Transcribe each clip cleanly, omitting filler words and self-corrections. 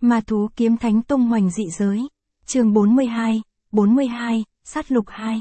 Ma thú kiếm thánh tung hoành dị giới. Chương 42, sát lục 2.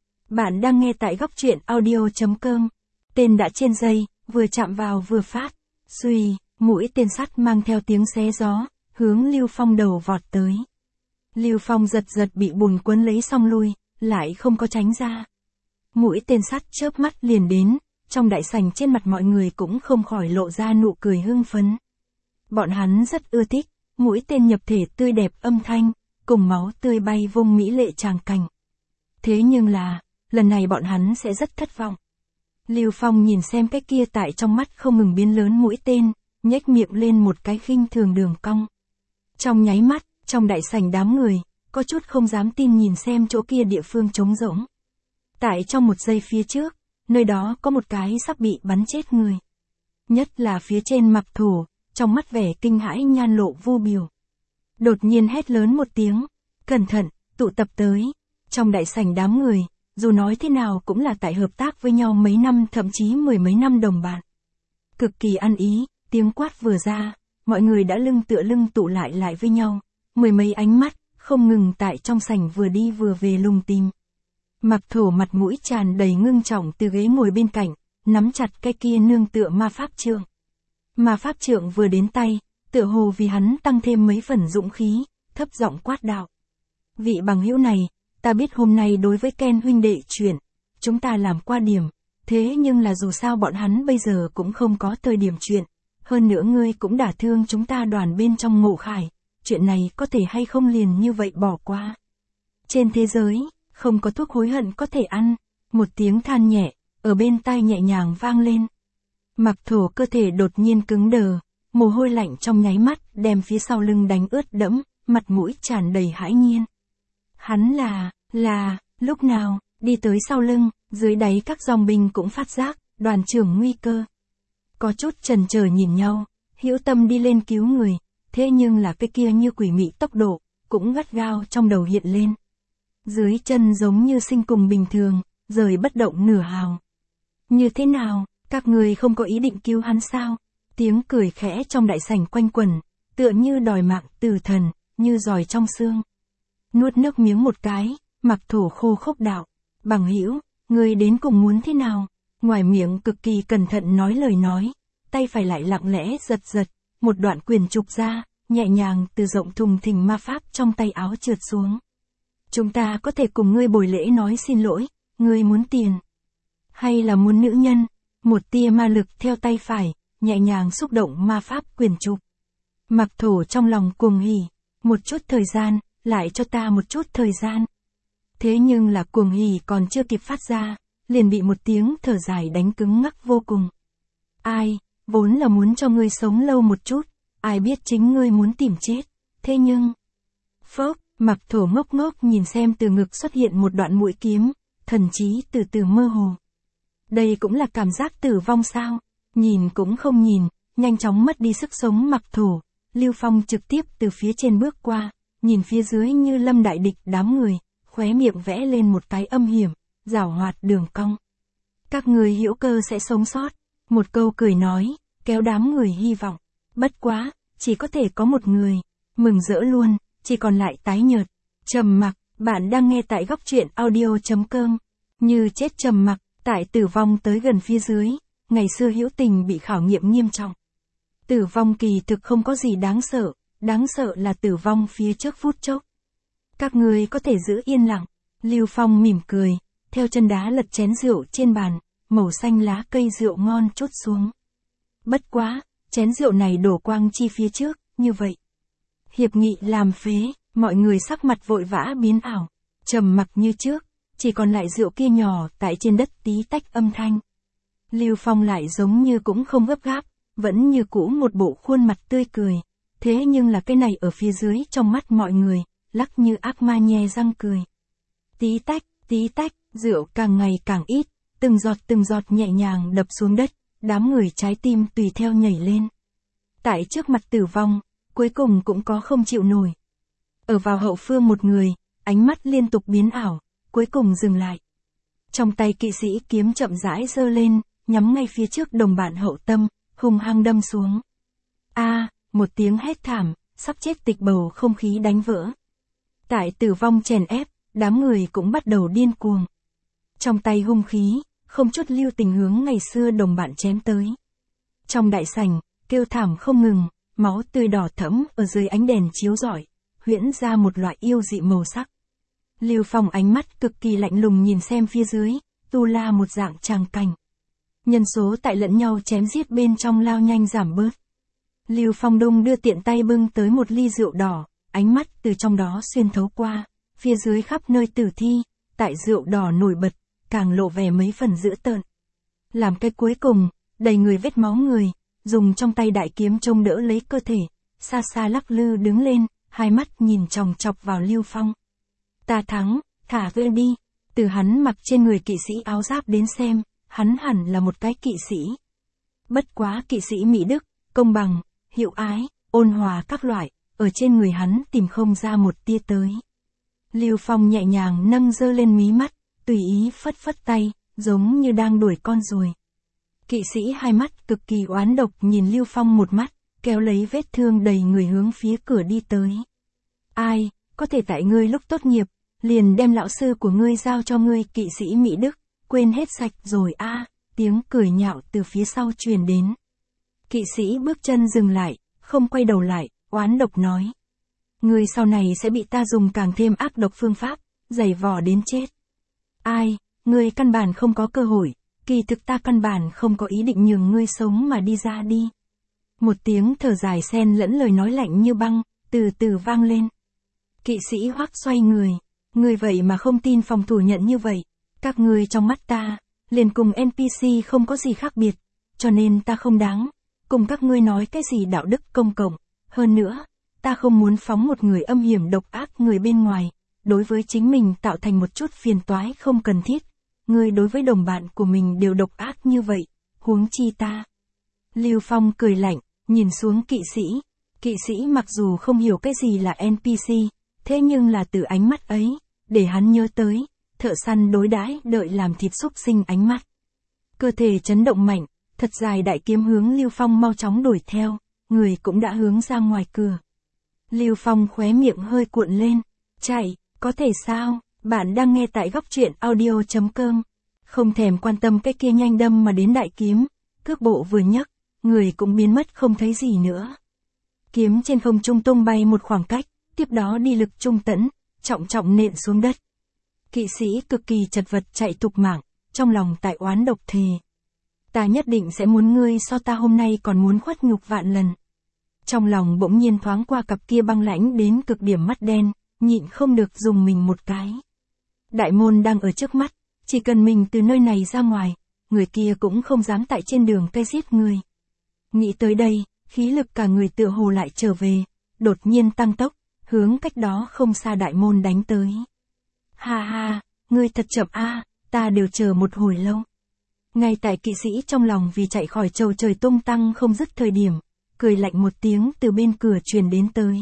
Bạn đang nghe tại góc truyện audio.com. Tên đã trên dây, vừa chạm vào vừa phát. Xuy, mũi tên sắt mang theo tiếng xé gió, hướng Lưu Phong đầu vọt tới. Lưu Phong giật bị bùn quấn lấy xong lui, lại không có tránh ra. Mũi tên sắt chớp mắt liền đến, trong đại sảnh trên mặt mọi người cũng không khỏi lộ ra nụ cười hưng phấn. Bọn hắn rất ưa thích, mũi tên nhập thể tươi đẹp âm thanh, cùng máu tươi bay vung mỹ lệ tràng cảnh. Thế nhưng là, lần này bọn hắn sẽ rất thất vọng. Lưu Phong nhìn xem cái kia tại trong mắt không ngừng biến lớn mũi tên, nhếch miệng lên một cái khinh thường đường cong. Trong nháy mắt, trong đại sảnh đám người, có chút không dám tin nhìn xem chỗ kia địa phương trống rỗng. Tại trong một giây phía trước, nơi đó có một cái sắp bị bắn chết người. Nhất là phía trên Mặc Thổ, trong mắt vẻ kinh hãi nhan lộ vô biểu. Đột nhiên hét lớn một tiếng, cẩn thận, tụ tập tới. Trong đại sảnh đám người, dù nói thế nào cũng là tại hợp tác với nhau mấy năm thậm chí mười mấy năm đồng bạn. Cực kỳ ăn ý, tiếng quát vừa ra, mọi người đã lưng tựa lưng tụ lại với nhau. Mười mấy ánh mắt, không ngừng tại trong sảnh vừa đi vừa về lùng tìm. Mặc Thổ mặt mũi tràn đầy ngưng trọng từ ghế ngồi bên cạnh, nắm chặt cái kia nương tựa ma pháp trượng. Ma pháp trượng vừa đến tay, tựa hồ vì hắn tăng thêm mấy phần dũng khí, thấp giọng quát đạo. Vị bằng hữu này, ta biết hôm nay đối với Ken huynh đệ chuyện, chúng ta làm qua điểm, thế nhưng là dù sao bọn hắn bây giờ cũng không có thời điểm chuyện, hơn nữa ngươi cũng đả thương chúng ta đoàn bên trong Ngộ Khải, chuyện này có thể hay không liền như vậy bỏ qua. Trên thế giới, không có thuốc hối hận có thể ăn, một tiếng than nhẹ, ở bên tai nhẹ nhàng vang lên. Mặc Thổ cơ thể đột nhiên cứng đờ, mồ hôi lạnh trong nháy mắt đem phía sau lưng đánh ướt đẫm, mặt mũi tràn đầy hãi nhiên. Hắn là, lúc nào, đi tới sau lưng, dưới đáy các dòng binh cũng phát giác, đoàn trưởng nguy cơ. Có chút chần chờ nhìn nhau, hữu tâm đi lên cứu người, thế nhưng là cái kia như quỷ mị tốc độ, cũng gắt gao trong đầu hiện lên. Dưới chân giống như sinh cùng bình thường, rời bất động nửa hào. Như thế nào, các người không có ý định cứu hắn sao? Tiếng cười khẽ trong đại sảnh quanh quẩn, tựa như đòi mạng tử thần, như giòi trong xương. Nuốt nước miếng một cái, Mặc Thổ khô khốc đạo. Bằng hữu, người đến cùng muốn thế nào? Ngoài miệng cực kỳ cẩn thận nói lời nói, tay phải lại lặng lẽ giật, một đoạn quyền trục ra, nhẹ nhàng từ rộng thùng thình ma pháp trong tay áo trượt xuống. Chúng ta có thể cùng ngươi bồi lễ nói xin lỗi, ngươi muốn tiền. Hay là muốn nữ nhân? Một tia ma lực theo tay phải, nhẹ nhàng xúc động ma pháp quyền trục. Mặc Thổ trong lòng cuồng hỉ, một chút thời gian, lại cho ta một chút thời gian. Thế nhưng là cuồng hỉ còn chưa kịp phát ra, liền bị một tiếng thở dài đánh cứng ngắc vô cùng. Ai, vốn là muốn cho ngươi sống lâu một chút, ai biết chính ngươi muốn tìm chết, thế nhưng... Phốc, Mặc Thổ ngốc nhìn xem từ ngực xuất hiện một đoạn mũi kiếm, thần trí từ từ mơ hồ. Đây cũng là cảm giác tử vong sao? Nhìn cũng không nhìn, nhanh chóng mất đi sức sống Mặc Thổ. Lưu Phong trực tiếp từ phía trên bước qua, nhìn phía dưới như lâm đại địch đám người, khóe miệng vẽ lên một cái âm hiểm, giảo hoạt đường cong. Các người hữu cơ sẽ sống sót, một câu cười nói, kéo đám người hy vọng. Bất quá, chỉ có thể có một người, mừng rỡ luôn, chỉ còn lại tái nhợt, trầm mặc. Bạn đang nghe tại góc truyện audio.com. Như chết trầm mặc, tại tử vong tới gần phía dưới, ngày xưa hữu tình bị khảo nghiệm nghiêm trọng. Tử vong kỳ thực không có gì đáng sợ là tử vong phía trước phút chốc. Các người có thể giữ yên lặng. Lưu Phong mỉm cười, theo chân đá lật chén rượu trên bàn, màu xanh lá cây rượu ngon trút xuống. Bất quá, chén rượu này đổ quang chi phía trước, như vậy. Hiệp nghị làm phế, mọi người sắc mặt vội vã biến ảo, trầm mặc như trước, chỉ còn lại rượu kia nhỏ tại trên đất tí tách âm thanh. Lưu Phong lại giống như cũng không gấp gáp, vẫn như cũ một bộ khuôn mặt tươi cười, thế nhưng là cái này ở phía dưới trong mắt mọi người, lắc như ác ma nhe răng cười. Tí tách, rượu càng ngày càng ít, từng giọt nhẹ nhàng đập xuống đất, đám người trái tim tùy theo nhảy lên. Tại trước mặt tử vong, cuối cùng cũng có không chịu nổi. Ở vào hậu phương một người, ánh mắt liên tục biến ảo, cuối cùng dừng lại. Trong tay kỵ sĩ kiếm chậm rãi giơ lên, nhắm ngay phía trước đồng bạn hậu tâm, hung hăng đâm xuống. Một tiếng hét thảm, sắp chết tịch bầu không khí đánh vỡ. Tại tử vong chèn ép, đám người cũng bắt đầu điên cuồng. Trong tay hung khí, không chút lưu tình hướng ngày xưa đồng bạn chém tới. Trong đại sảnh, kêu thảm không ngừng, máu tươi đỏ thẫm ở dưới ánh đèn chiếu rọi, huyễn ra một loại yêu dị màu sắc. Lưu Phong ánh mắt cực kỳ lạnh lùng nhìn xem phía dưới, tu la một dạng tràng cảnh. Nhân số tại lẫn nhau chém giết bên trong lao nhanh giảm bớt. Lưu Phong đung đưa tiện tay bưng tới một ly rượu đỏ, ánh mắt từ trong đó xuyên thấu qua, phía dưới khắp nơi tử thi, tại rượu đỏ nổi bật, càng lộ vẻ mấy phần dữ tợn. Làm cái cuối cùng, đầy người vết máu người, dùng trong tay đại kiếm trông đỡ lấy cơ thể, xa xa lắc lư đứng lên, hai mắt nhìn chòng chọc vào Lưu Phong. Ta thắng, thả gỡ đi, từ hắn mặc trên người kỵ sĩ áo giáp đến xem, hắn hẳn là một cái kỵ sĩ. Bất quá kỵ sĩ Mỹ Đức, công bằng, hiệu ái, ôn hòa các loại, ở trên người hắn tìm không ra một tia tới. Lưu Phong nhẹ nhàng nâng dơ lên mí mắt, tùy ý phất phất tay, giống như đang đuổi con ruồi. Kỵ sĩ hai mắt cực kỳ oán độc nhìn Lưu Phong một mắt, kéo lấy vết thương đầy người hướng phía cửa đi tới. Ai, có thể tại ngươi lúc tốt nghiệp, liền đem lão sư của ngươi giao cho ngươi kỵ sĩ Mỹ Đức, quên hết sạch rồi a, tiếng cười nhạo từ phía sau truyền đến. Kỵ sĩ bước chân dừng lại, không quay đầu lại, oán độc nói. Ngươi sau này sẽ bị ta dùng càng thêm ác độc phương pháp, giày vò đến chết. Ai, ngươi căn bản không có cơ hội, kỳ thực ta căn bản không có ý định nhường ngươi sống mà đi ra đi. Một tiếng thở dài xen lẫn lời nói lạnh như băng, từ từ vang lên. Kỵ sĩ Hoắc xoay người, ngươi vậy mà không tin phòng thủ nhận như vậy, các ngươi trong mắt ta, liền cùng NPC không có gì khác biệt, cho nên ta không đáng, cùng các ngươi nói cái gì đạo đức công cộng, hơn nữa, ta không muốn phóng một người âm hiểm độc ác người bên ngoài, đối với chính mình tạo thành một chút phiền toái không cần thiết, ngươi đối với đồng bạn của mình đều độc ác như vậy, huống chi ta. Lưu Phong cười lạnh, nhìn xuống kỵ sĩ mặc dù không hiểu cái gì là NPC, thế nhưng là từ ánh mắt ấy, để hắn nhớ tới, thợ săn đối đãi đợi làm thịt súc sinh ánh mắt. Cơ thể chấn động mạnh, thật dài đại kiếm hướng Lưu Phong mau chóng đuổi theo, người cũng đã hướng ra ngoài cửa. Lưu Phong khóe miệng hơi cuộn lên, chạy, có thể sao, bạn đang nghe tại góc truyện audio.com, không thèm quan tâm cái kia nhanh đâm mà đến đại kiếm, cước bộ vừa nhấc, người cũng biến mất không thấy gì nữa. Kiếm trên không trung tung bay một khoảng cách, tiếp đó đi lực trung tẫn, trọng trọng nện xuống đất. Kỵ sĩ cực kỳ chật vật chạy tục mạng, trong lòng tại oán độc thề. Ta nhất định sẽ muốn ngươi so ta hôm nay còn muốn khuất nhục vạn lần. Trong lòng bỗng nhiên thoáng qua cặp kia băng lãnh đến cực điểm mắt đen, nhịn không được dùng mình một cái. Đại môn đang ở trước mắt, chỉ cần mình từ nơi này ra ngoài, người kia cũng không dám tại trên đường cây giết người. Nghĩ tới đây, khí lực cả người tựa hồ lại trở về, đột nhiên tăng tốc, hướng cách đó không xa đại môn đánh tới. Ha ha, ngươi thật chậm a, ta đều chờ một hồi lâu. Ngay tại kỵ sĩ trong lòng vì chạy khỏi chầu trời tung tăng không dứt thời điểm, cười lạnh một tiếng từ bên cửa truyền đến tới.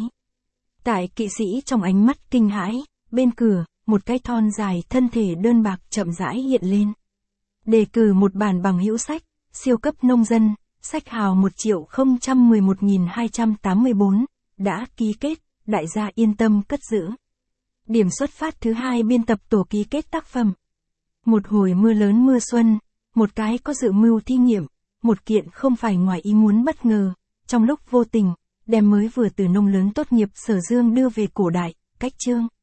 Tại kỵ sĩ trong ánh mắt kinh hãi, bên cửa, một cái thon dài thân thể đơn bạc chậm rãi hiện lên. Đề cử một bản bằng hữu sách, siêu cấp nông dân, sách hào 1.011.284, đã ký kết, đại gia yên tâm cất giữ. Điểm xuất phát thứ 2 biên tập tổ ký kết tác phẩm. Một hồi mưa lớn mưa xuân, một cái có dự mưu thi nghiệm, một kiện không phải ngoài ý muốn bất ngờ, trong lúc vô tình, đem mới vừa từ nông lớn tốt nghiệp Sở Dương đưa về cổ đại, cách chương.